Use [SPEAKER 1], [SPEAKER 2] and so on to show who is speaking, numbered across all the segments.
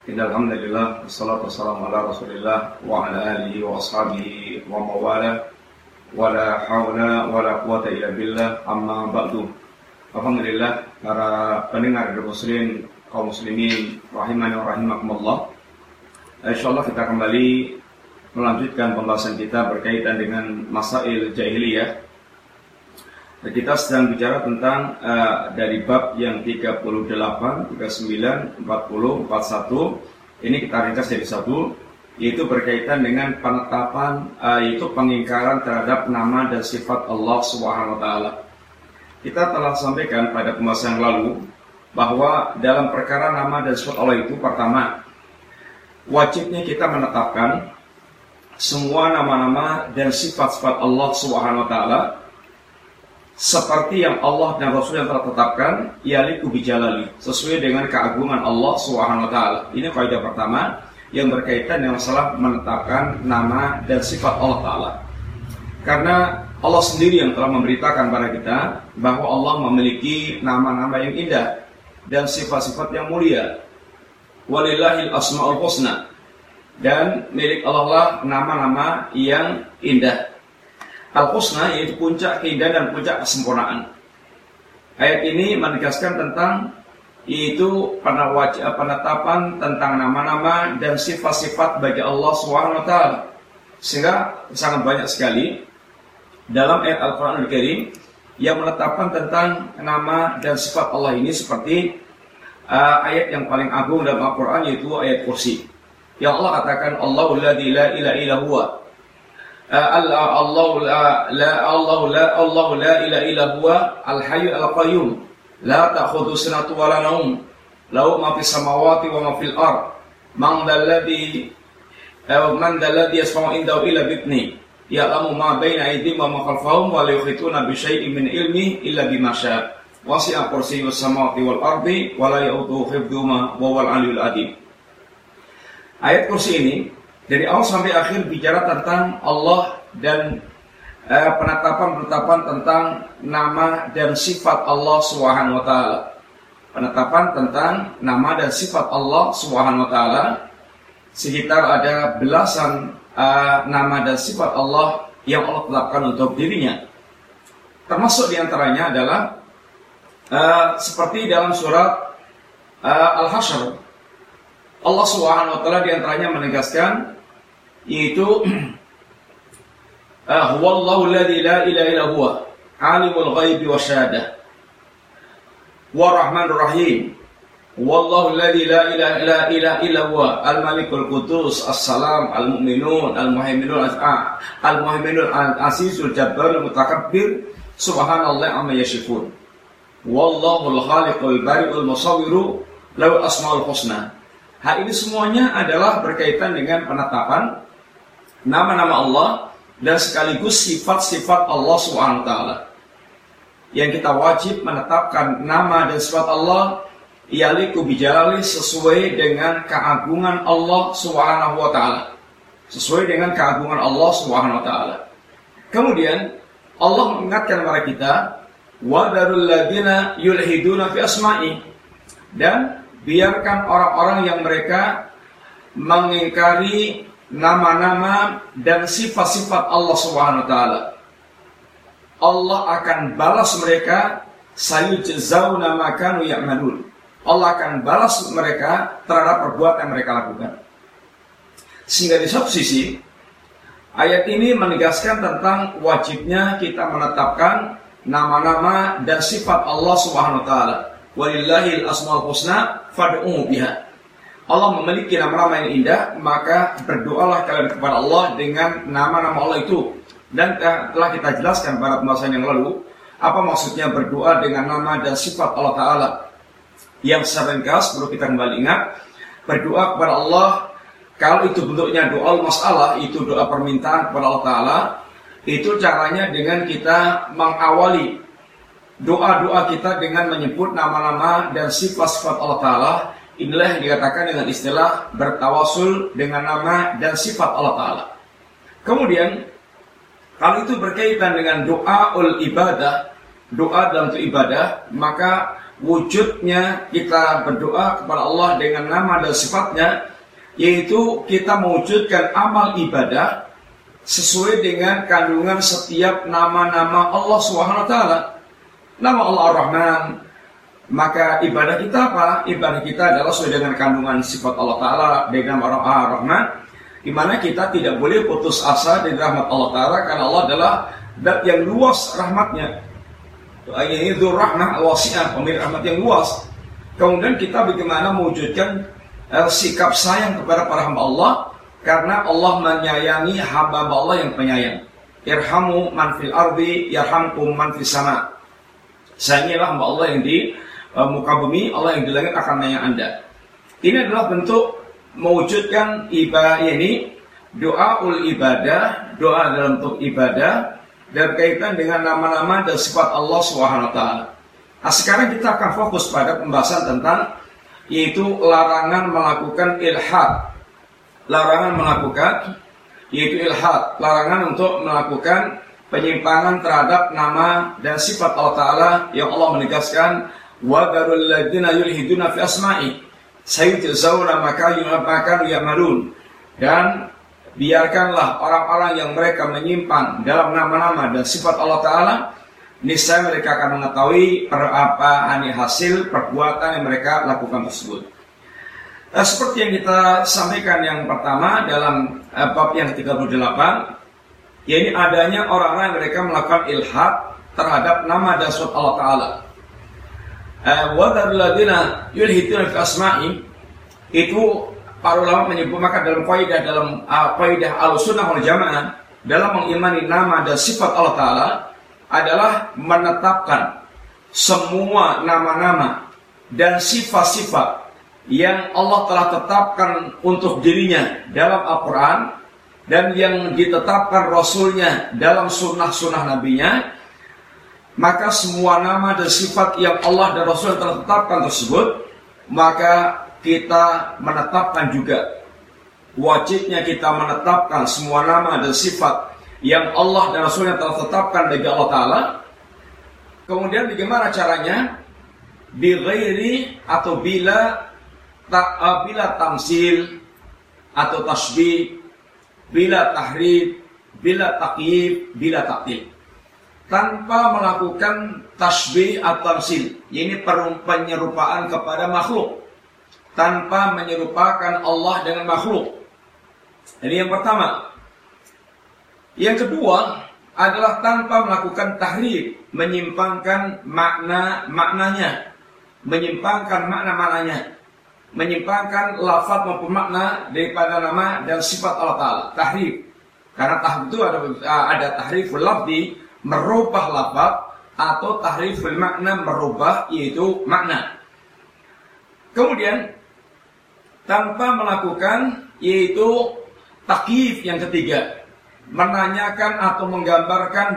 [SPEAKER 1] Alhamdulillah, wassalatu wassalamu ala rasulillah wa ala alihi wa ashabihi wa mawala wa la hawla wa la quwata illa billah, amma ba'du. Alhamdulillah, para pendengar Radio Muslim, kaum muslimin rahimani wa rahimakumullah. Insyaallah kita kembali melanjutkan pembahasan kita berkaitan dengan masail jahiliyah. Kita sedang bicara tentang dari bab yang 38, 39, 40, 41. Ini kita ringkas jadi satu, yaitu berkaitan dengan penetapan, yaitu pengingkaran terhadap nama dan sifat Allah Subhanahu wa taala. Kita telah sampaikan pada pembahasan yang lalu bahwa dalam perkara nama dan sifat Allah itu, pertama, wajibnya kita menetapkan semua nama-nama dan sifat-sifat Allah Subhanahu wa taala seperti yang Allah dan Rasul yang telah tetapkan, yaliku bijalali, sesuai dengan keagungan Allah Subhanahu wa taala. Ini kaidah pertama yang berkaitan dengan masalah menetapkan nama dan sifat Allah taala. Karena Allah sendiri yang telah memberitakan kepada kita bahwa Allah memiliki nama-nama yang indah dan sifat-sifat yang mulia. Walillahil asmaul husna, dan milik Allah lah nama-nama yang indah. Al-Husna yaitu puncak keindahan dan puncak kesempurnaan. Ayat ini menegaskan tentang yaitu penetapan tentang nama-nama dan sifat-sifat bagi Allah SWT. Sehingga sangat banyak sekali dalam ayat Al-Quran Al-Karim yang menetapkan tentang nama dan sifat Allah ini, seperti ayat yang paling agung dalam Al-Quran, yaitu ayat Kursi, yang Allah katakan Allahul ladzi la ilaha illa huwa, Allahu la ilaha illa huwa al-hayyul al-qayyum la ta'khudhuhu sinatun wa la nawm lahu ma fis samawati wa ma fil ard man dzalladzi yashfa'u indahu illa bi'idhnihi ya'lamu ma baina aydihim wa ma khalfahum wa la yuhituna bi syai'in min ilmihi illa bima syaa wasi'a kursiyyus samawati wal ardi wa la ya'uduhu hifdhuhuma wa huwal 'aliyyul 'azim. Ayat Kursi ini dari awal sampai akhir bicara tentang Allah dan penetapan tentang nama dan sifat Allah Subhanahu wa taala. Penetapan tentang nama dan sifat Allah Subhanahu wa taala, sekitar ada belasan nama dan sifat Allah yang Allah tetapkan untuk dirinya. Termasuk diantaranya adalah seperti dalam surat Al-Hasyr, Allah Subhanahu wa taala diantaranya menegaskan, yaitu huwallahu alladzi la ilaha illa huwa alimul ghaibi wasyahadah warrahmanur rahim wallahu alladzi la ilaha illa huwa al-malikul qudus as-salam al-mu'minun al-muhaiminul azizul jabbarul mutakabbir subhanallahi amma yasifun wallahul khaliqul bari'ul musawwiru lahu asmaul husna. Hal ini semuanya adalah berkaitan dengan penetapan nama-nama Allah dan sekaligus sifat-sifat Allah Subhanahu wa taala. Yang kita wajib menetapkan nama dan sifat Allah yaliku bijalali, sesuai dengan keagungan Allah Subhanahu wa taala. Sesuai dengan keagungan Allah Subhanahu wa taala. Kemudian Allah mengingatkan kepada kita, wa darul ladzina yulhiduna fi asma'i, dan biarkan orang-orang yang mereka mengingkari nama-nama dan sifat-sifat Allah Subhanahu wa taala. Allah akan balas mereka, sayujzauna ma kanu ya'malun. Allah akan balas mereka terhadap perbuatan yang mereka lakukan. Sehingga di satu sisi ayat ini menegaskan tentang wajibnya kita menetapkan nama-nama dan sifat Allah Subhanahu wa taala. Walillahil asmaul husna fad'uhu biha. Allah memiliki nama-nama yang indah, maka berdoalah kalian kepada Allah dengan nama-nama Allah itu. Dan telah kita jelaskan pada pembahasan yang lalu apa maksudnya berdoa dengan nama dan sifat Allah Ta'ala. Yang secara ringkas perlu kita kembali ingat, berdoa kepada Allah, kalau itu bentuknya doa masalah, itu doa permintaan kepada Allah Ta'ala, itu caranya dengan kita mengawali doa-doa kita dengan menyebut nama-nama dan sifat-sifat Allah Ta'ala. Inilah yang dikatakan dengan istilah bertawasul dengan nama dan sifat Allah Ta'ala. Kemudian, kalau itu berkaitan dengan doa ul ibadah, doa dalam ibadah, maka wujudnya kita berdoa kepada Allah dengan nama dan sifatnya, yaitu kita mewujudkan amal ibadah sesuai dengan kandungan setiap nama-nama Allah SWT. Nama Allah Ar-Rahman, maka ibadah kita apa? Ibadah kita adalah sesuai dengan kandungan sifat Allah Ta'ala dengan nama Ar-Rahman, di mana kita tidak boleh putus asa dari rahmat Allah Ta'ala, karena Allah adalah zat yang luas rahmatnya. Ini Dzur-Rahmah Al-Wasi'ah, pemilik rahmat yang luas. Kemudian kita bagaimana mewujudkan sikap sayang kepada para hamba Allah, karena Allah menyayangi hamba Allah yang penyayang. Irhamu man fil ardi yarhamkum man fis sama. Sayangilah hamba Allah yang di muka bumi, Allah yang di langit akan menyayangi Anda. Ini adalah bentuk mewujudkan ibadah ini, doaul ibadah, doa dalam bentuk ibadah dan kaitan dengan nama-nama dan sifat Allah SWT. Nah, sekarang kita akan fokus pada pembahasan tentang yaitu larangan melakukan ilhad. Larangan melakukan yaitu ilhad, larangan untuk melakukan penyimpangan terhadap nama dan sifat Allah Ta'ala yang Allah menegaskan wa darul ladzina yulhiduna fi asma'i sayujzauna ma kanu ya'malun. Dan biarkanlah orang-orang yang mereka menyimpang dalam nama-nama dan sifat Allah Ta'ala, niscaya mereka akan mengetahui hasil perbuatan yang mereka lakukan tersebut. Seperti yang kita sampaikan yang pertama dalam bab yang ke-38, yaitu adanya orang-orang yang mereka melakukan ilhad terhadap nama dan sifat Allah Ta'ala. Wa dzarul ladzina yulhiduna fi asma'i, itu para ulama menyebut, maka dalam kaidah Ahlussunnah wal Jamaah dalam mengimani nama dan sifat Allah Ta'ala adalah menetapkan semua nama-nama dan sifat-sifat yang Allah telah tetapkan untuk dirinya dalam Al-Quran dan yang ditetapkan Rasulnya dalam sunnah-sunnah Nabinya. Maka semua nama dan sifat yang Allah dan Rasul telah tetapkan tersebut, maka kita menetapkan juga, wajibnya kita menetapkan semua nama dan sifat yang Allah dan Rasulnya telah tetapkan bagi Allah Ta'ala. Kemudian bagaimana caranya? Bighairi atau bila tamsil atau tasbih, bila tahrif, bila takyif, bila taktil, tanpa melakukan tasbih atau tamsil, ini penyerupaan kepada makhluk, tanpa menyerupakan Allah dengan makhluk. Ini yang pertama. Yang kedua adalah tanpa melakukan tahrif, menyimpangkan maknanya, menyimpangkan makna-maknanya, menyimpangkan lafaz maupun makna daripada nama dan sifat Allah Ta'ala. Tahrif, karena tahrif itu ada tahriful lafzi, merubah lafaz, atau tahriful makna, merubah yaitu makna. Kemudian tanpa melakukan yaitu takyif, yang ketiga, menanyakan atau menggambarkan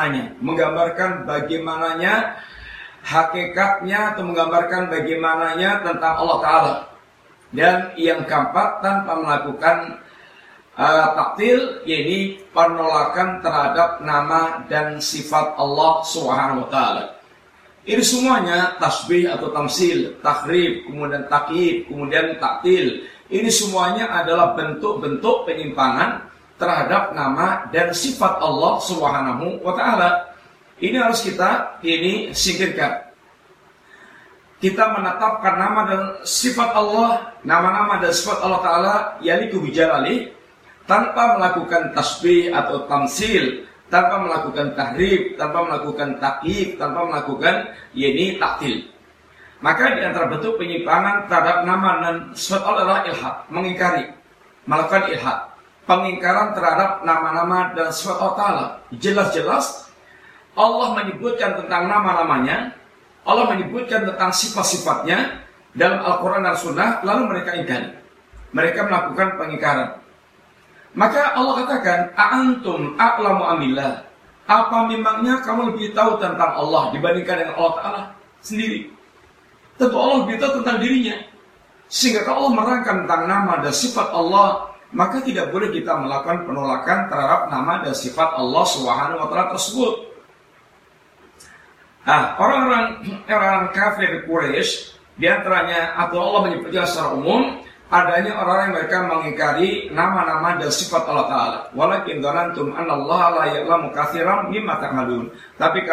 [SPEAKER 1] bagaimananya hakikatnya atau menggambarkan bagaimananya tentang Allah Ta'ala. Dan yang keempat, tanpa melakukan taktil, yaitu penolakan terhadap nama dan sifat Allah Subhanahu wa Ta'ala. Ini semuanya tasbih atau tamsil, tahrif, kemudian takyif, kemudian taktil. Ini semuanya adalah bentuk-bentuk penyimpangan terhadap nama dan sifat Allah Subhanahu wa Ta'ala. Ini harus kita singkirkan. Kita menetapkan nama dan sifat Allah, nama-nama dan sifat Allah Ta'ala yaliku bijalali, tanpa melakukan tasbih atau tamsil, tanpa melakukan tahrif, tanpa melakukan takyif, tanpa melakukan taktil. Maka di antara bentuk penyimpangan terhadap nama dan sifat Allah adalah ilhad, mengingkari, melakukan ilhad, pengingkaran terhadap nama-nama dan sifat Allah Ta'ala. Jelas-jelas Allah menyebutkan tentang nama-namanya, Allah menyebutkan tentang sifat-sifatnya dalam Al-Quran dan Sunnah, lalu mereka ingkari, mereka melakukan pengingkaran. Maka Allah katakan, a'antum a'lamu amillah, apa memangnya kamu lebih tahu tentang Allah dibandingkan dengan Allah Ta'ala sendiri? Tentu Allah lebih tahu tentang dirinya. Sehingga kalau Allah merangkan tentang nama dan sifat Allah, maka tidak boleh kita melakukan penolakan terhadap nama dan sifat Allah Subhanahu wa Ta'ala tersebut. Orang kafir Quraisy, di antaranya atau Allah menyebutnya secara umum, adanya orang yang mereka mengingkari nama-nama dan sifat Allah Ta'ala. Walakin dhanantum anallaha la ya'lamu katsiran mimma ta'malun. Tapi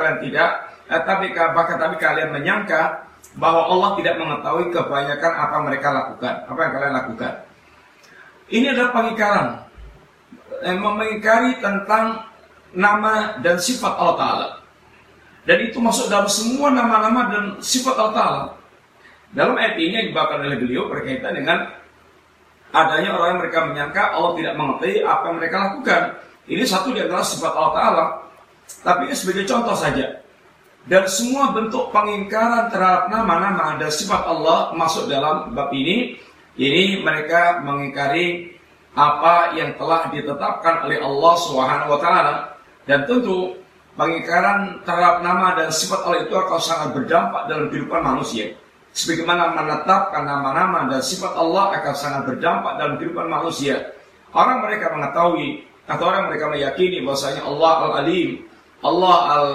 [SPEAKER 1] kalian menyangka bahwa Allah tidak mengetahui kebanyakan apa mereka lakukan, apa yang kalian lakukan. Ini adalah pengingkaran, mengingkari tentang nama dan sifat Allah Ta'ala. Dan itu masuk dalam semua nama-nama dan sifat Allah Ta'ala. Dalam ayat ini yang dibawakan oleh beliau berkaitan dengan adanya orang yang mereka menyangka Allah tidak mengetahui apa yang mereka lakukan. Ini satu di antara sifat Allah Ta'ala. Tapi ini sebagai contoh saja. Dan semua bentuk pengingkaran terhadap nama-nama dan sifat Allah masuk dalam bab ini. Ini mereka mengingkari apa yang telah ditetapkan oleh Allah Subhanahu wa Ta'ala. Dan tentu pengingkaran terhadap nama dan sifat Allah itu akan sangat berdampak dalam kehidupan manusia. Sebagaimana menetapkan nama-nama dan sifat Allah akan sangat berdampak dalam kehidupan manusia. Orang mereka mengetahui atau orang mereka meyakini bahwasanya Allah Al-Alim, Allah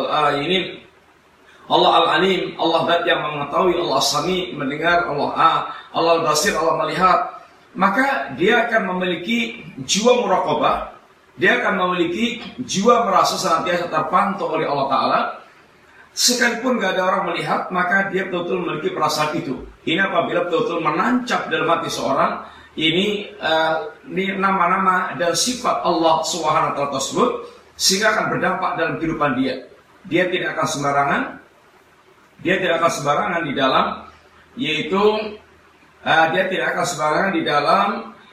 [SPEAKER 1] Al-Alim, Allah zat yang mengetahui, Allah Sami, mendengar, Allah Al-Basir, Allah melihat. Maka dia akan memiliki jiwa muraqabah. Dia akan memiliki jiwa merasa senantiasa terpantau oleh Allah Ta'ala. Sekalipun gak ada orang melihat, maka dia betul-betul memiliki perasaan itu. Ini apabila betul-betul menancap dalam hati seorang, ini nama-nama dan sifat Allah Subhanahu wa Ta'ala tersebut, sehingga akan berdampak dalam kehidupan dia. Dia tidak akan sembarangan di dalam, dia tidak akan sembarangan di dalam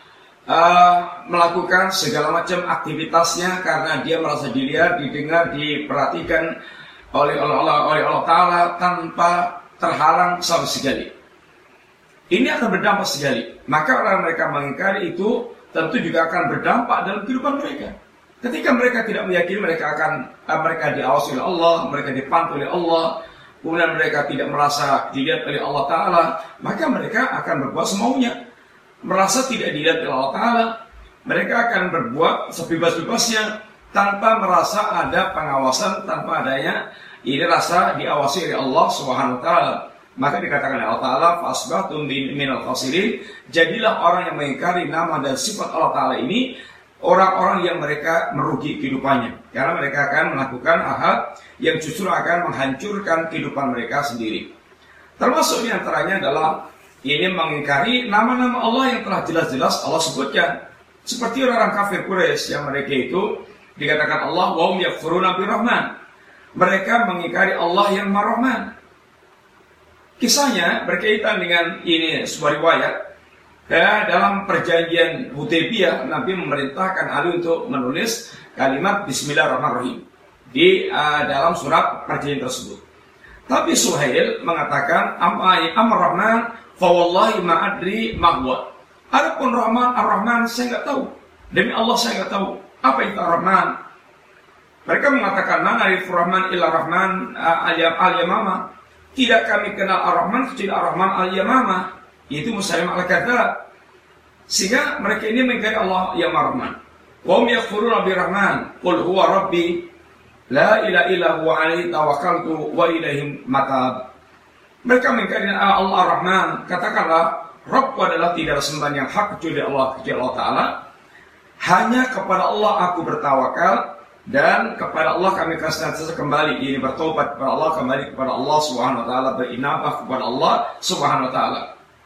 [SPEAKER 1] melakukan segala macam aktivitasnya karena dia merasa dilihat, didengar, diperhatikan oleh Allah Ta'ala tanpa terhalang sama sekali. Ini akan berdampak sekali. Maka orang mereka mengingkari itu tentu juga akan berdampak dalam kehidupan mereka. Ketika mereka tidak meyakini mereka diawasi oleh Allah, mereka dipantau oleh Allah, kemudian mereka tidak merasa dilihat oleh Allah Ta'ala, maka mereka akan berbuat semaunya. Merasa tidak dilihat oleh Allah Ta'ala, mereka akan berbuat sebebas-bebasnya tanpa merasa ada pengawasan, tanpa adanya ini rasa diawasi oleh Allah Subhanahu wa Ta'ala. Maka dikatakan oleh Allah Ta'ala, fasbatum minal khasirin, jadilah orang yang mengingkari nama dan sifat Allah Ta'ala ini orang-orang yang mereka merugi kehidupannya, karena mereka akan melakukan hal yang justru akan menghancurkan kehidupan mereka sendiri. Termasuk diantaranya adalah ini mengingkari nama-nama Allah yang telah jelas-jelas Allah sebutkan. Seperti orang-orang kafir Quraisy yang mereka itu dikatakan Allah wa hum yakfuruna birrahman. Mereka mengingkari Allah yang Mar-Rahman. Kisahnya berkaitan dengan ini sebuah riwayat. Dalam perjanjian Hudaybiyah, Nabi memerintahkan Ali untuk menulis kalimat Bismillahirrahmanirrahim di dalam surat perjanjian tersebut. Tapi Suhail mengatakan Amar-Rahman fawallahi ma'adri mahwa. Adapun Rahman, Ar-Rahman saya enggak tahu. Demi Allah saya enggak tahu apa itu Ar-Rahman. Mereka mengatakan na'rif Rahman illa Rahman al-Yamama. Tidak kami kenal Ar-Rahman kecuali Ar-Rahman al-Yamama, yaitu Musailimah al-Kadzdzab. Sehingga mereka ini mengingkari Allah yang Ar-Rahman. Wa hum yakfuruna bir-Rahman, qul huwa rabbi la ilaha illa huwa alaihi tawakkaltu wa ilaihi matab. Mereka mengingkari Allah Ar-Rahman, katakanlah Rabbku adalah tidak ada sembahan yang hak kecuali Allah Ta'ala. Hanya kepada Allah aku bertawakal dan kepada Allah kami akan senantiasa kembali. Ini bertobat kepada Allah, kembali kepada Allah Subhanahu wa Ta'ala, berinabah kepada Allah Subhanahu wa Ta'ala.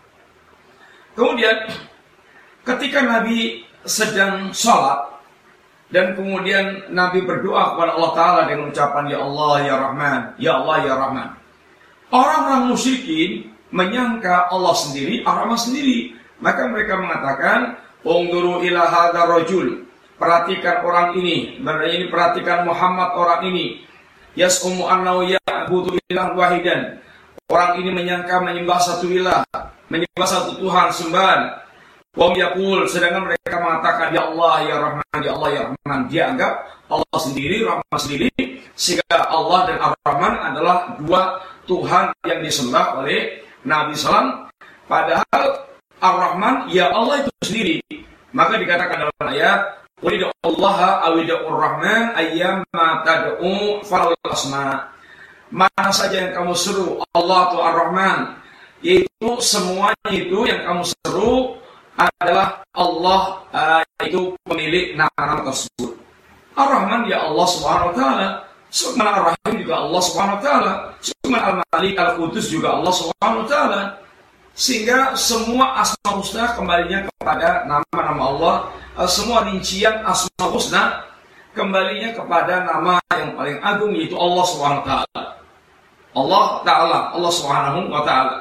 [SPEAKER 1] Kemudian ketika Nabi sedang sholat dan kemudian Nabi berdoa kepada Allah Ta'ala dengan ucapan Ya Allah Ya Rahman, Ya Allah Ya Rahman, orang-orang musyrikin menyangka Allah sendiri, Ar-Rahman sendiri. Maka mereka mengatakan, Ungduru ila hadha rajul, perhatikan orang ini, perhatikan Muhammad orang ini. Yas'umu annahu ya'budu ilah wahidan. Orang ini menyembah satu ilah, menyembah satu Tuhan sembahan. Wa yaqul, sedangkan mereka mengatakan Ya Allah Ya Rahman, Ya Allah Ya Rahman. Dia anggap Allah sendiri, Rahman sendiri, sehingga Allah dan Ar-Rahman adalah dua Tuhan yang disembah oleh Nabi SAW. Padahal Ar-Rahman ya Allah itu sendiri. Maka dikatakan dalam ayat Walidu Allah awidur Rahman ayyamma tad'u falal asma. mana saja yang kamu seru Allah atau Ar-Rahman, yaitu semuanya itu yang kamu seru adalah Allah, itu pemilik nama-nama tersebut. Ar-Rahman ya Allah Subhanahu wa taala, Subhan Ar-Rahim juga Allah Subhanahu wa taala, Subhan Al-Malik Al-Qudus juga Allah Subhanahu wa taala. Sehingga semua Asmaul Husna kembalinya kepada nama-nama Allah, semua rincian Asmaul Husna kembalinya kepada nama yang paling agung, yaitu Allah Subhanahu wa taala. Allah Subhanahu wa taala.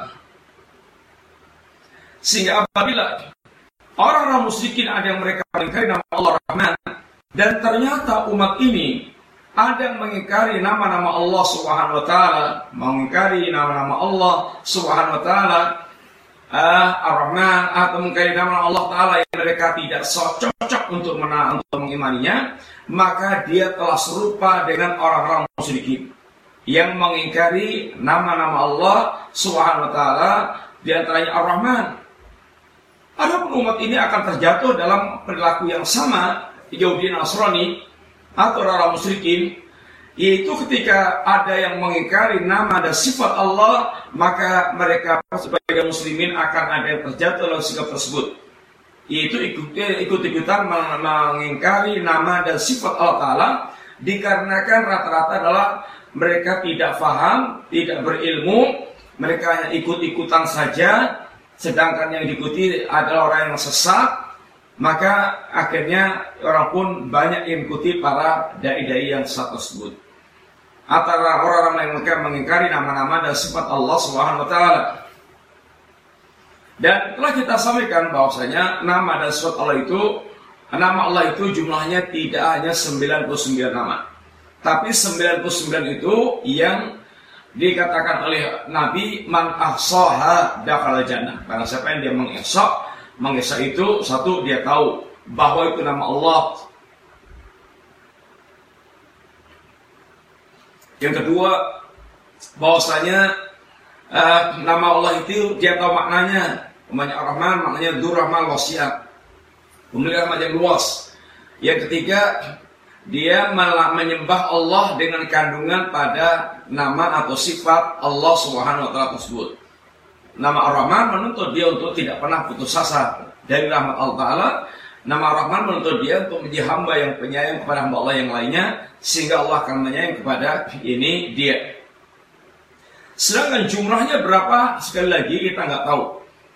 [SPEAKER 1] Sehingga apabila orang-orang musyrikin ada yang mereka mengingkari nama Allah Rahman, dan ternyata umat ini ada yang mengingkari nama-nama Allah Subhanahu wa taala, mengingkari nama-nama Allah Subhanahu wa taala, Ar-Rahman, atau mengingkari nama Allah taala yang mereka tidak cocok untuk mengimaninya, maka dia telah serupa dengan orang-orang musyrikin yang mengingkari nama-nama Allah Subhanahu wa taala, di antaranya Ar-Rahman. Adapun umat ini akan terjatuh dalam perilaku yang sama Yahudi Nasrani atau orang musyrikin, yaitu ketika ada yang mengingkari nama dan sifat Allah, maka mereka sebagai muslimin akan ada yang terjatuh dalam sikap tersebut, yaitu ikut-ikutan mengingkari nama dan sifat Allah Ta'ala, dikarenakan rata-rata adalah mereka tidak faham, tidak berilmu, mereka hanya ikut-ikutan saja, sedangkan yang diikuti adalah orang yang sesat. Maka akhirnya orang pun banyak yang mengikuti para dai-dai yang sesat tersebut. Antara orang-orang yang mengingkari nama-nama dan sifat Allah Subhanahu wa taala. Dan telah kita sampaikan bahwasanya nama dan sifat Allah itu jumlahnya tidak hanya 99 nama. Tapi 99 itu yang dikatakan oleh Nabi, man ahsaha dakhala jannah. Karena siapa yang dia mengisah itu, satu, dia tahu bahwa itu nama Allah. Yang kedua, bahwasanya nama Allah itu dia tahu maknanya. Namanya Ar-Rahman, maknanya Dzur-Rahman wasiat, memiliki rahmat yang luas. Yang ketiga, dia malah menyembah Allah dengan kandungan pada nama atau sifat Allah Subhanahu wa taala tersebut. Nama Ar-Rahman menuntut dia untuk tidak pernah putus asa dari rahmat Allah Ta'ala. Nama Ar-Rahman menuntut dia untuk menjadi hamba yang penyayang kepada hamba Allah yang lainnya, sehingga Allah akan menyayang kepada ini dia. Sedangkan jumlahnya berapa, sekali lagi kita nggak tahu.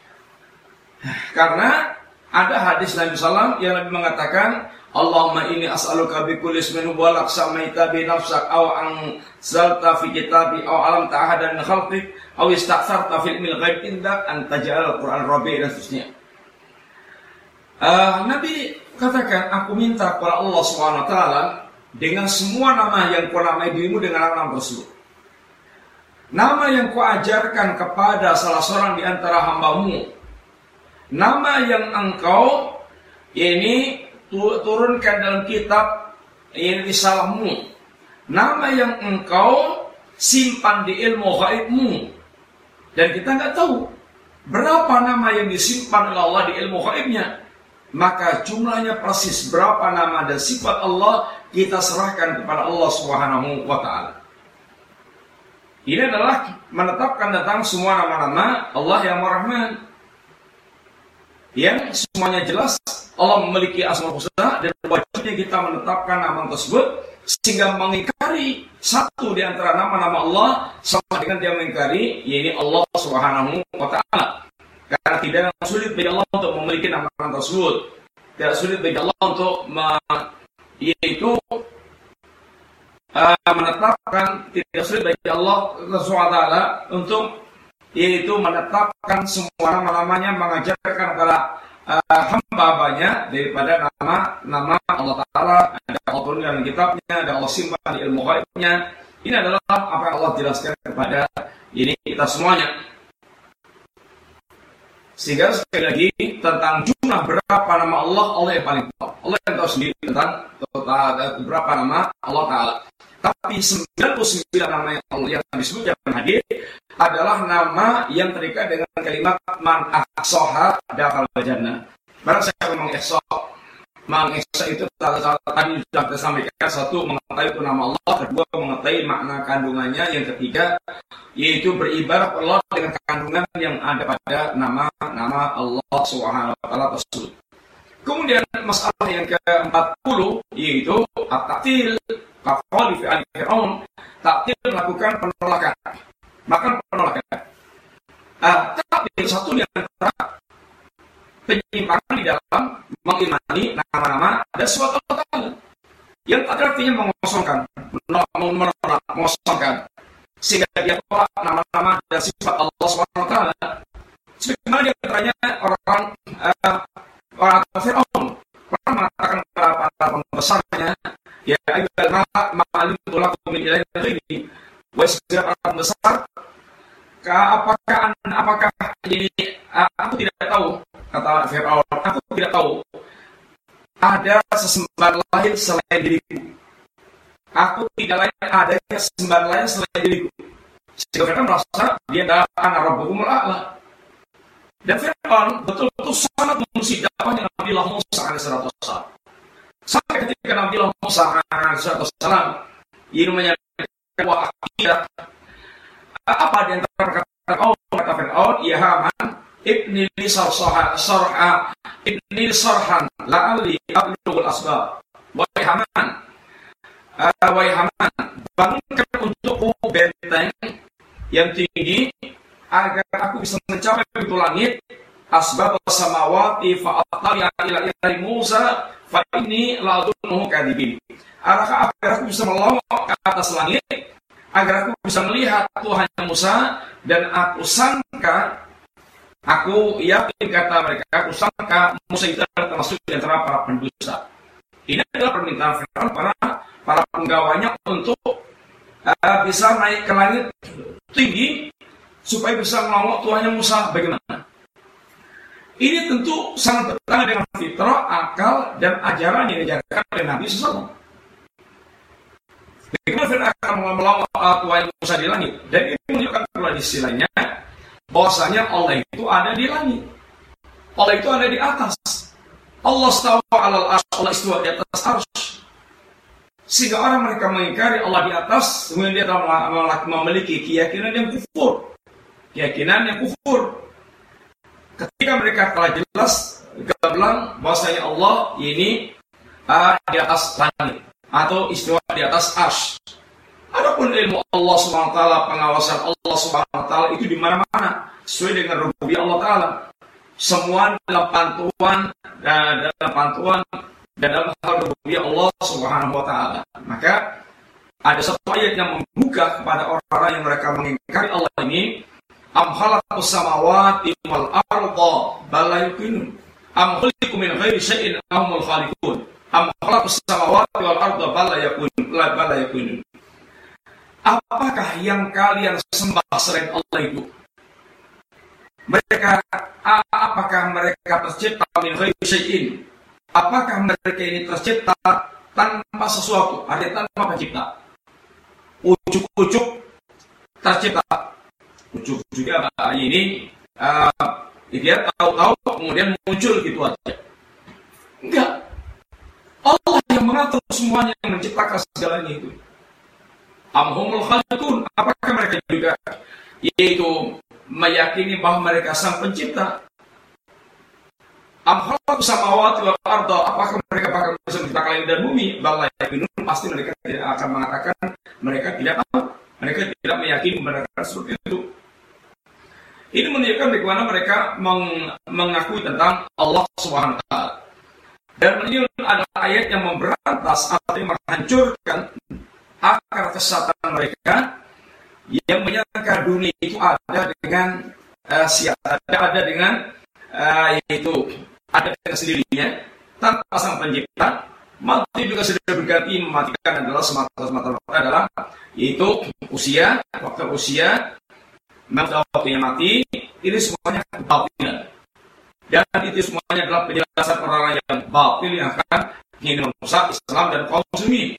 [SPEAKER 1] Karena ada hadis Nabi SAW yang Nabi mengatakan, Allahumma inni as'aluka bi kulli ismin huwa lak samaita bi nafsak aw anzalta fi kitabi aw alam ta'ahada min khalqik aw ista'sarta fil ilmil ghaib indak an taj'al al-Qur'an rabi' dan seterusnya. Nabi katakan, aku minta kepada Allah Subhanahu wa taala dengan semua nama yang kau namai dirimu dengan nama tersebut. Nama yang kau ajarkan kepada salah seorang di antara hambamu, nama yang engkau ini turunkan dalam kitab ini risalahmu, nama yang engkau simpan di ilmu ghaibmu, dan kita nggak tahu berapa nama yang disimpan oleh Allah di ilmu ghaibnya. Maka jumlahnya persis berapa nama dan sifat Allah kita serahkan kepada Allah Subhanahu wa taala. Ini adalah menetapkan tentang semua nama-nama Allah yang Ar-Rahman, yang semuanya jelas Allah memiliki Asmaul Husna, dan wajibnya kita menetapkan nama tersebut, sehingga mengingkari satu di antara nama-nama Allah sama dengan dia mengingkari yaitu Allah Subhanahu wa taala. Karena tidak sulit bagi Allah untuk memiliki nama-nama tersebut, tidak sulit bagi Allah untuk menetapkan, tidak sulit bagi Allah SWT untuk yaitu menetapkan semua nama-namanya, mengajarkan kepada hamba-hambanya daripada nama-nama Allah Ta'ala. Ada Allah turun dalam kitabnya, ada Allah simpan di ilmu ghaibnya. Ini adalah apa yang Allah jelaskan kepada ini kita semuanya. Sehingga sekali lagi tentang jumlah berapa nama Allah yang paling tahu. Allah yang tahu sendiri tentang berapa nama Allah Ta'ala. Tapi 99 nama yang Allah yang disebut dalam hadis adalah nama yang terikat dengan kalimat man ahsaha dakhala jannah. Barang siapa mengihsa mengeksa itu tadi sudah kita sampaikan, satu mengetahui itu nama Allah, kedua mengetahui makna kandungannya, yang ketiga yaitu beribadah Allah dengan kandungan yang ada pada nama Allah Subhanahu wa taala tersebut. Kemudian masalah yang ke-40 yaitu at-ta'til, kaqali fi al-fir'aun, ta'til melakukan penolakan. Maka penolakan. Ta'til satu di antara penyimpangan di dalam mengimani nama-nama dan suatu Allah yang artinya mengosongkan, menolak, mengosongkan, sehingga dia tolak nama-nama dan sifat Allah SWT. Sebagaimana di antaranya orang Fir'aun pernah mengatakan kepada para pembesarnya, ya ayyuhal ma'alimtu lakum min ilahin ghairi, wahai para pembesar, apakah ini aku tidak tahu, kata Fir'aun, aku tidak tahu ada sesembahan lain selain diriku. Aku tidak lain adanya sesembahan lain selain diriku. Sehingga mereka merasa dia adalah ana rabbukumul a'la. Dan Fir'aun betul-betul sangat memusuhi dakwahnya Nabi Allah Musa alaihissalam. Sampai ketika Nabi Allah Musa alaihissalam ini menyampaikan wa akidah, apa di antara perkataan kata Fir'aun, ya Haman ibni li sarhan la'alli ablughul asbab. Wahai Haman, bangunkan untukku benteng yang tinggi agar aku bisa mencapai pintu langit, asbab samawati fa attali'a ila ilahi Musa fa inni la adunnuhu kadhibin. Agar aku bisa melongok ke atas langit, agar aku bisa melihat Tuhan Musa, dan aku yakin, kata mereka, aku sangka Musa itu adalah termasuk di antara para pendusta. Ini adalah permintaan Fir'aun para penggawanya untuk bisa naik ke langit tinggi supaya bisa melongok Tuhan Musa. Bagaimana? Ini tentu sangat bertentangan dengan fitrah, akal, dan ajaran yang diajarkan oleh Nabi SAW. Bagaimana Fir'aun akan melongok Tuhan Musa di langit? Dan ini menunjukkan pula di sisi lainnya bahwasanya Allah itu ada di langit. Allah itu ada di atas. Allah istawa 'alal 'arsy, Allah istawa di atas arsy. Sehingga orang mereka mengingkari Allah di atas, kemudian dia memiliki keyakinan yang kufur. Ketika mereka telah jelas gamblang bahwasanya Allah ini di atas langit atau istiwa di atas arsy. Adapun ilmu Allah SWT, pengawasan Allah SWT itu di mana-mana sesuai dengan rububiyah Allah Taala. Semua dalam pantuan dan dalam hal rububiyah Allah Subhanahu wa taala. Maka ada satu ayat yang membuka kepada orang-orang yang mereka mengingkari Allah ini, am khalaqus samawati wal arda bal la yuqinun am khuliqu min ghairi syai'in ahumul khaliqun am khalaqus samawati wal arda bal la yuqinun. Apakah yang kalian sembah selain Allah itu? Apakah mereka tercipta min ghairi syai'in? Apakah mereka ini tercipta tanpa sesuatu? Artinya tanpa pencipta. Ujuk-ujuk tercipta. Ujuk-ujuknya ini dia tahu-tahu kemudian muncul gitu aja. Enggak. Allah yang mengatur semuanya, yang menciptakan segalanya itu. Amhumul khaliqun, apakah mereka juga yaitu meyakini bahwa mereka sang pencipta? Am khalaqus samawati wal arda, apakah mereka bakal bisa menciptakan langit dan bumi? Bal la yuqinun, pasti mereka tidak akan mengatakan mereka tidak tahu. Mereka tidak meyakini mereka seperti itu. Ini menunjukkan bagaimana mereka mengakui tentang Allah Subhanahu wa taala. Dan ini adalah ayat yang memberantas atau menghancurkan akar kesesatan mereka yang menyangka dunia itu ada dengan yaitu ada dengan sendirinya tanpa sang pencipta. Mati juga sudah berganti mematikan adalah semata-mata adalah yaitu usia, faktor usia, waktunya mati. Ini semuanya batil, dan itu semuanya adalah penjelasan orang yang batil yang akan ingin merusak Islam dan kaum muslimin.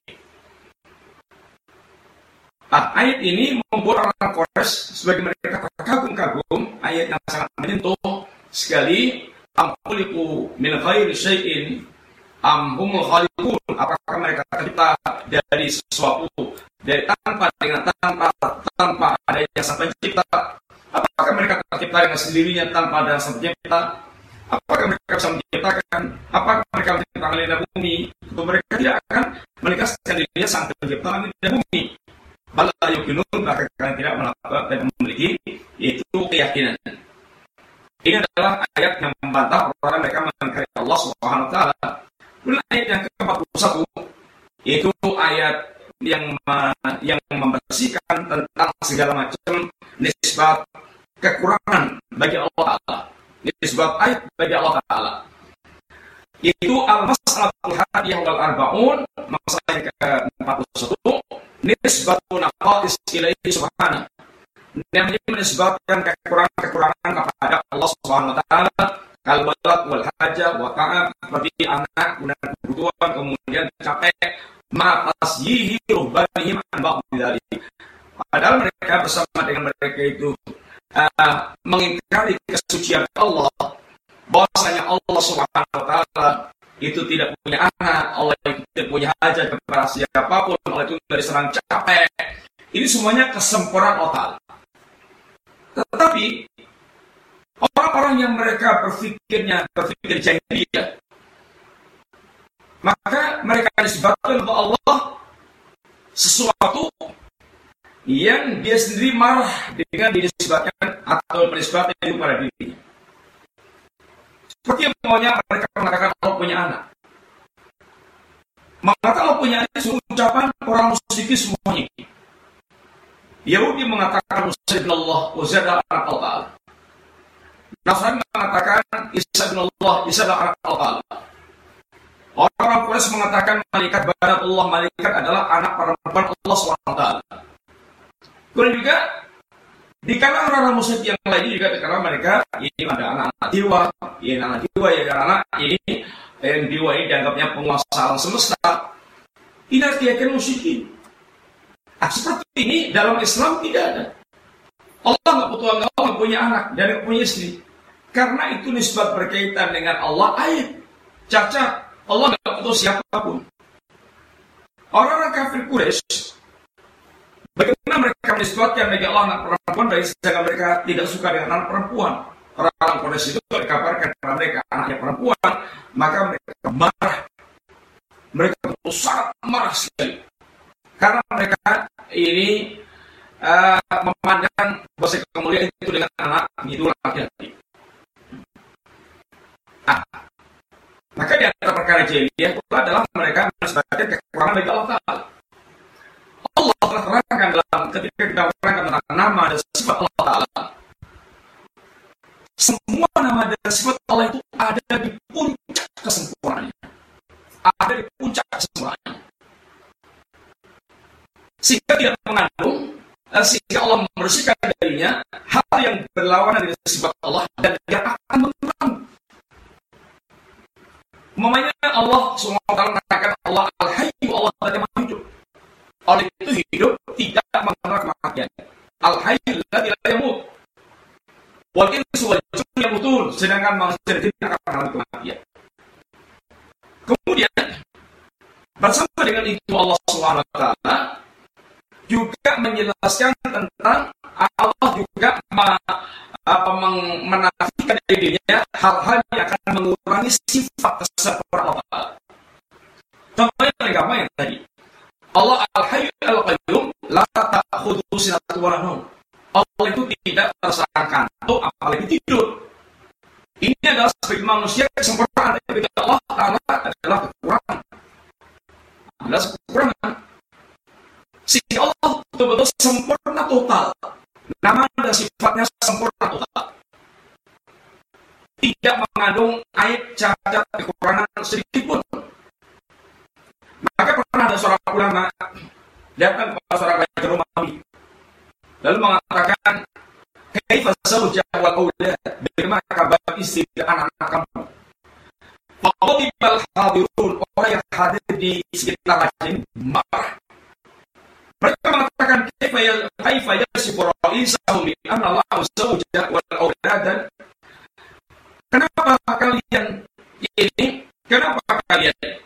[SPEAKER 1] Ayat ini membuat orang Quraisy sebagai mereka terkagum-kagum, ayat yang sangat menyentuh sekali. Amkuliku min ghairi syai'in, humul khaliqun, apakah mereka tercipta dari sesuatu, dari tanpa adanya sang pencipta? Apakah mereka tercipta dengan sendirinya tanpa ada sang pencipta? Apakah mereka bisa menciptakan? Apakah mereka menciptakan langit dan bumi? Tentu mereka tidak akan menegaskan dirinya sang pencipta langit dan bumi. Bala yuqinun, bahkan tidak melakukan dan memiliki itu keyakinan. Ini adalah ayat yang membantah orang mereka mengingkari Allah Subhanahu wa taala. Kemudian ayat yang ke-41 itu ayat yang membersihkan tentang segala macam nisbat kekurangan bagi Allah Ta'ala. Nisbat ayat bagi Allah Ta'ala. Itu al-mas'alatul hadiyah wal arba'un, masalah yang ke-41, nisbatu naqais ilaihi subhanahu. Yang ini menisbatkan kekurangan-kekurangan kepada Allah Subhanahu wa taala, kal balad wal haja wa ta'ab, seperti anak dan kebutuhan, kemudian capek, ma tasyihi rubanihim an ba'd dzalik. Padahal mereka bersama dengan mereka itu mengingkari kesucian Allah, bahwasanya Allah Subhanahu wa taala itu tidak punya anak, Allah itu tidak punya hajat kepada siapapun, Allah itu dari serang capek. Ini semuanya kesempurnaan Allah. Tetapi orang-orang yang mereka berpikir jahiliyah, maka mereka disebutkan oleh Allah sesuatu yang dia sendiri marah dengan dinisbatkan atau menisbatkan itu pada dirinya. Seperti yang maunya mereka mengatakan Allah punya anak. Mengatakan Allah punya anak itu ucapan orang musyrik semuanya. Yahudi mengatakan Uzair bin Allah, Uzair adalah anak Allah. Nasrani mengatakan Isa bin Allah, Isa adalah anak Allah. Orang-orang Quraisy mengatakan malaikat banatullah, malaikat adalah anak perempuan Allah SWT. Kemudian juga di kalangan orang musyrik yang lain juga karena mereka ini ada anak-anak jiwa, ini anak jiwa ya, karena ini yang jiwa ini dianggapnya penguasa alam semesta. Ini artinya musyrikin. Seperti ini dalam Islam tidak ada. Allah nggak punya anak dan nggak punya istri. Karena itu nisbat berkaitan dengan Allah ayat cacat. Allah nggak butuh siapapun. Orang-orang kafir Quraisy, bagaimana mereka menisbatkan bagi Allah anak perempuan, dari sedangkan mereka tidak suka dengan anak perempuan. Orang-orang Quraisy itu dikabarkan karena mereka anaknya perempuan, maka mereka marah. Mereka betul sangat marah sekali. Karena mereka ini memandang bahwa kemuliaan itu dengan anak itu laki-laki. Maka di antara perkara jahiliyah itu adalah mereka menisbatkan kekurangan bagi Allah Ta'ala. Allah telah terangkan dalam ketika kita terangkan tentang nama dan sifat Allah Ta'ala. Semua nama dan sifat Allah itu ada di puncak kesempurnaannya. Ada di puncak kesempurnaannya. Sehingga tidak mengandung, sehingga Allah membersihkan darinya hal yang berlawanan dengan sifat Allah dan yang akan mengganggu. Umpamanya Allah SWT mengatakan Allah Al-Hayyu, Allah yang maha hidup. Allah itu hidup tidak mengenal kematian. Al-Hayyu la yamut. Wal insu wal jinnu yamutun, sedangkan manusia dan jin akan mengalami kematian. Kemudian bersama dengan itu Allah SWT juga menjelaskan tentang Allah juga menafikan dirinya hal-hal yang akan mengurangi sifat kesempurnaan Allah. Contohnya paling gampang yang tadi. Allah Al-Hayyu Al-Qayyum la ta'khudhuhu sinatun wa la nawm. Allah itu tidak tersangka atau apalagi tidur. Ini adalah sebagai manusia kesempurnaan, tapi Allah Ta'ala adalah kekurangan. Adalah kekurangan. Sehingga Allah betul-betul sempurna total. Nama dan sifatnya sempurna total. Tidak mengandung aib, cacat, kekurangan sedikit pun. Maka pernah ada seorang ulama datang kepada seorang raja Romawi, lalu mengatakan, kaifa zawjah wal aulad, bagaimana kabar istri dan anak-anak kamu? Faqadibal hadirun, orang yang hadir di sekitar raja ini marah. Mereka mengatakan kaifa yasifu ra'isahu bi anna Allah zawjah wal aulad. Kenapa kalian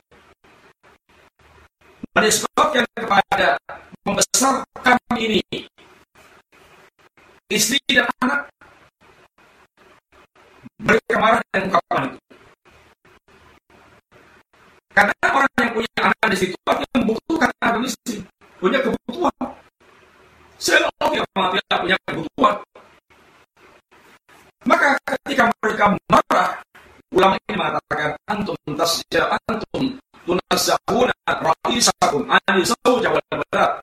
[SPEAKER 1] yang punya anak di situ artinya membutuhkan anak dan istri, punya kebutuhan. Selama tidak punya kebutuhan, maka ketika mereka marah, ulama ini mengatakan antum tunazzahuna ra'isakum ani zawja wal banat.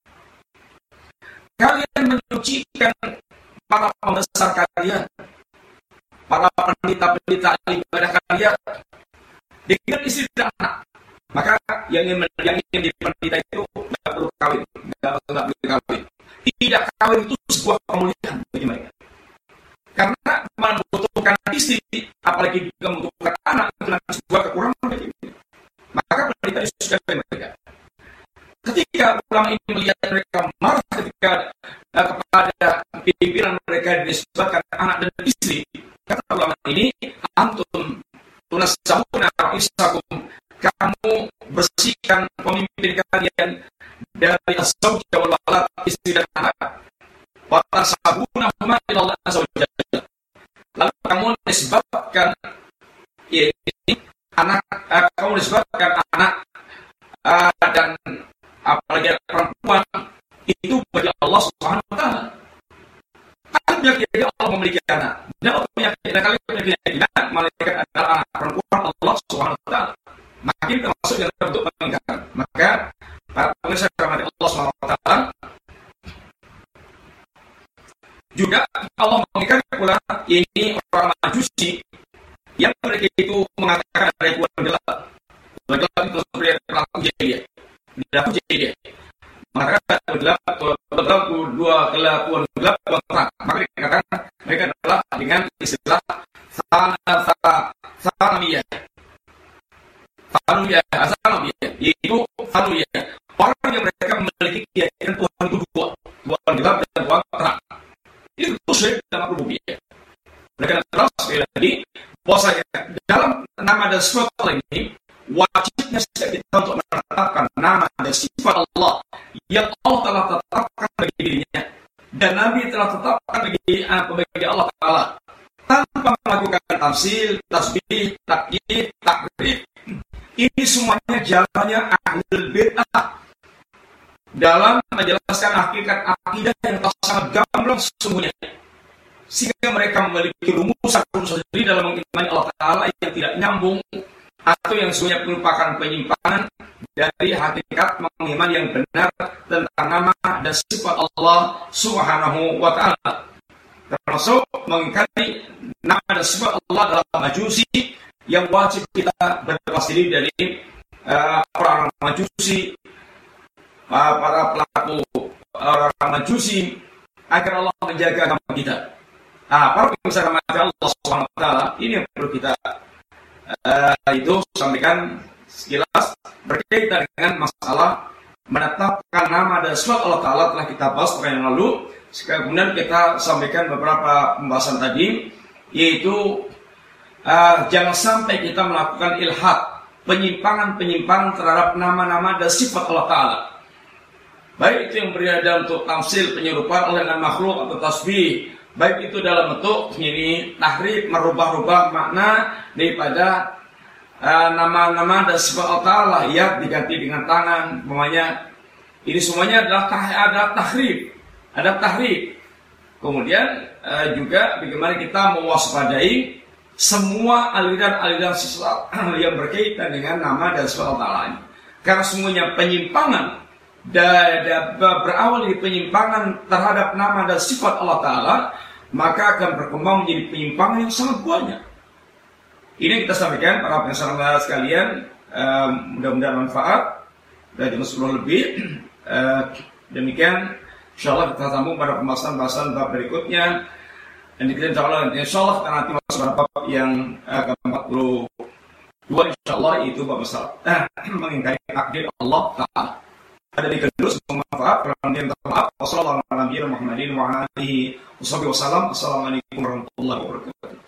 [SPEAKER 1] Kalian menyucikan para pembesar kalian, para pendeta-pendeta ibadah kalian dengan istri dan anak. Maka yang ingin dipendeta itu tidak perlu kawin, tidak perlu kawin. Tidak kawin itu sebuah kemuliaan bagi mereka. Karena membutuhkan istri, apalagi juga membutuhkan anak, itu sebuah kekurangan bagi mereka. Maka pendeta disucikan mereka. Ketika ulama ini melihat mereka marah ketika kepada pimpinan mereka disebabkan anak dan istri, kata ulama ini, antum tunazzahuna ra'isakum, kamu bersihkan pemimpin kalian dari az-zawja wal walad, istri dan anak. Wa tasabunahuma ila Allah azza wa jalla. Lalu kamu disebabkan ini anak, kamu disebabkan anak dan apalagi perempuan itu bagi Allah Subhanahu wa taala. Ada penyakit Allah memiliki anak. Dan Allah penyakit kalian memiliki anak, malaikat adalah anak perempuan Allah Subhanahu wa taala. Makin termasuk dalam bentuk pengingkaran. Maka para pemirsa rahmati Allah Subhanahu wa taala, juga Allah mengingkari pula ini orang Majusi yang mereka itu mengatakan ada yang Tuhan gelap. Tuhan gelap itu seperti pelaku jahiliyah. Tidak jahiliyah. Mengatakan dua kelakuan gelap dan terang. Maka dikatakan mereka adalah dengan istilah Thanawiyah. Thanawiyah, yaitu Thanawiyah. Orang yang mereka memiliki keyakinan Tuhan itu dua, Tuhan gelap dan Tuhan terang. Itu syirik dalam rububiyah. Mereka telah sekali lagi bahwasanya dalam nama dan sifat Allah ini wajibnya setiap kita untuk menetapkan nama dan sifat Allah yang Allah telah tetapkan bagi dirinya dan Nabi telah tetapkan bagi Allah Ta'ala tanpa melakukan tafsir, tasbih, takyid, takrif. Ini semuanya jalannya ahlul bid'ah dalam menjelaskan hakikat akidah yang sangat gamblang sesungguhnya, sehingga mereka memiliki rumusan sendiri dalam mengimani Allah Ta'ala yang tidak nyambung atau yang sesungguhnya merupakan penyimpangan dari hakikat mengimani yang benar tentang nama dan sifat Allah Subhanahu wa Ta'ala, termasuk mengingkari nama dan sifat Allah dalam Majusi yang wajib kita berlepas diri dari orang Majusi, para pelaku orang Majusi, agar Allah menjaga agama kita. Para pemirsa rahmati Allah Subhanahu wa taala, ini yang perlu kita itu sampaikan sekilas berkaitan dengan masalah menetapkan nama dan sifat Allah Ta'ala. Telah kita bahas yang lalu. Kemudian kita sampaikan beberapa pembahasan tadi, yaitu jangan sampai kita melakukan ilhad, penyimpangan terhadap nama-nama dan sifat Allah Ta'ala, baik itu yang berada untuk tamsil, penyerupaan oleh dengan makhluk atau tasbih, baik itu dalam bentuk ini tahrif, merubah-rubah makna daripada nama-nama dan sifat Allah Ta'ala yang diganti dengan tangan, namanya. Ini semuanya adalah tahrif, ada tahrif. Kemudian juga bagaimana kita mewaspadai semua aliran-aliran sesat yang berkaitan dengan nama dan sifat Allah Ta'ala ini, karena semuanya penyimpangan berawal dari penyimpangan terhadap nama dan sifat Allah Ta'ala, maka akan berkembang menjadi penyimpangan yang sangat banyak. Ini kita sampaikan para pendengar sekalian, mudah-mudahan manfaat. Sudah jam 10 lebih. Demikian, insyaallah kita sambung pada pembahasan bab berikutnya. Dan kita insyaallah kita nanti masuk pada bab yang ke-42 insyaallah, itu bab besar mengingkari takdir Allah Ta'ala. Ada di kedua bermanfaat. Wassalamualaikum warahmatullahi wabarakatuh.